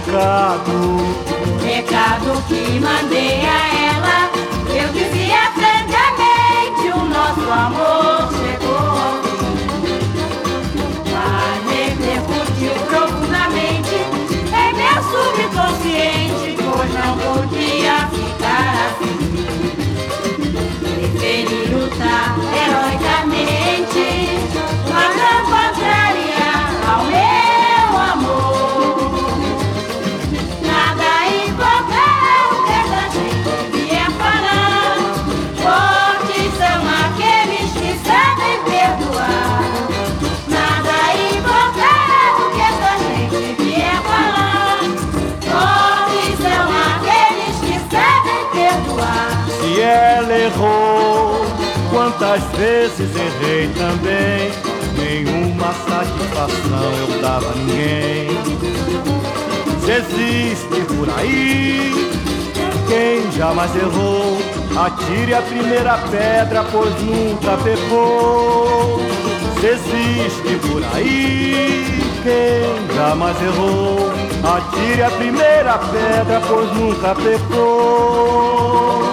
recado que mandei a ela. Eu dizia francamente, o nosso amor chegou ao fim, mas repercutiu profundamente em meu subconsciente, pois não podia ficar assim. Preferi lutar heroicamente, mas não contrariar ao meu amor. Nada importa o que essa gente vier falar, fortes são aqueles que sabem perdoar. Nada importa o que essa gente vier falar, fortes são aqueles que sabem perdoar. Se ela errou, quantas vezes errei também, nenhuma satisfação eu dava a ninguém. Se existe por aí quem jamais errou, atire a primeira pedra, pois nunca pecou. Se existe por aí quem jamais errou, atire a primeira pedra, pois nunca pecou.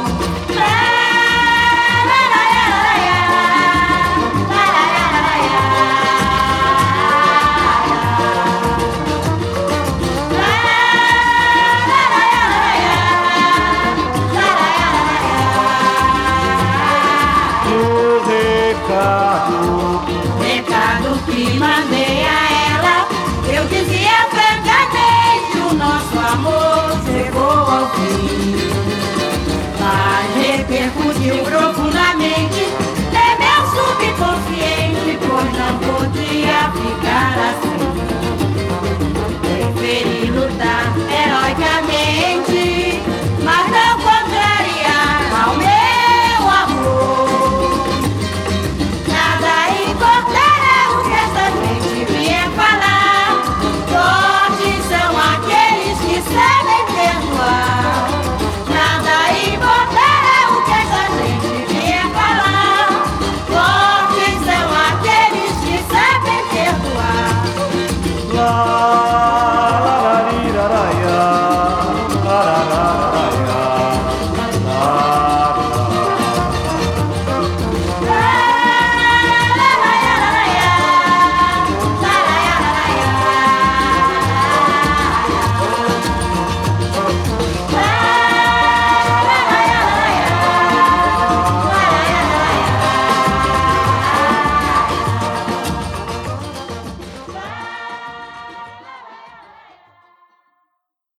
Recado que mandei a ela, eu dizia francamente, o nosso amor chegou ao fim, mas repercutiu profundamente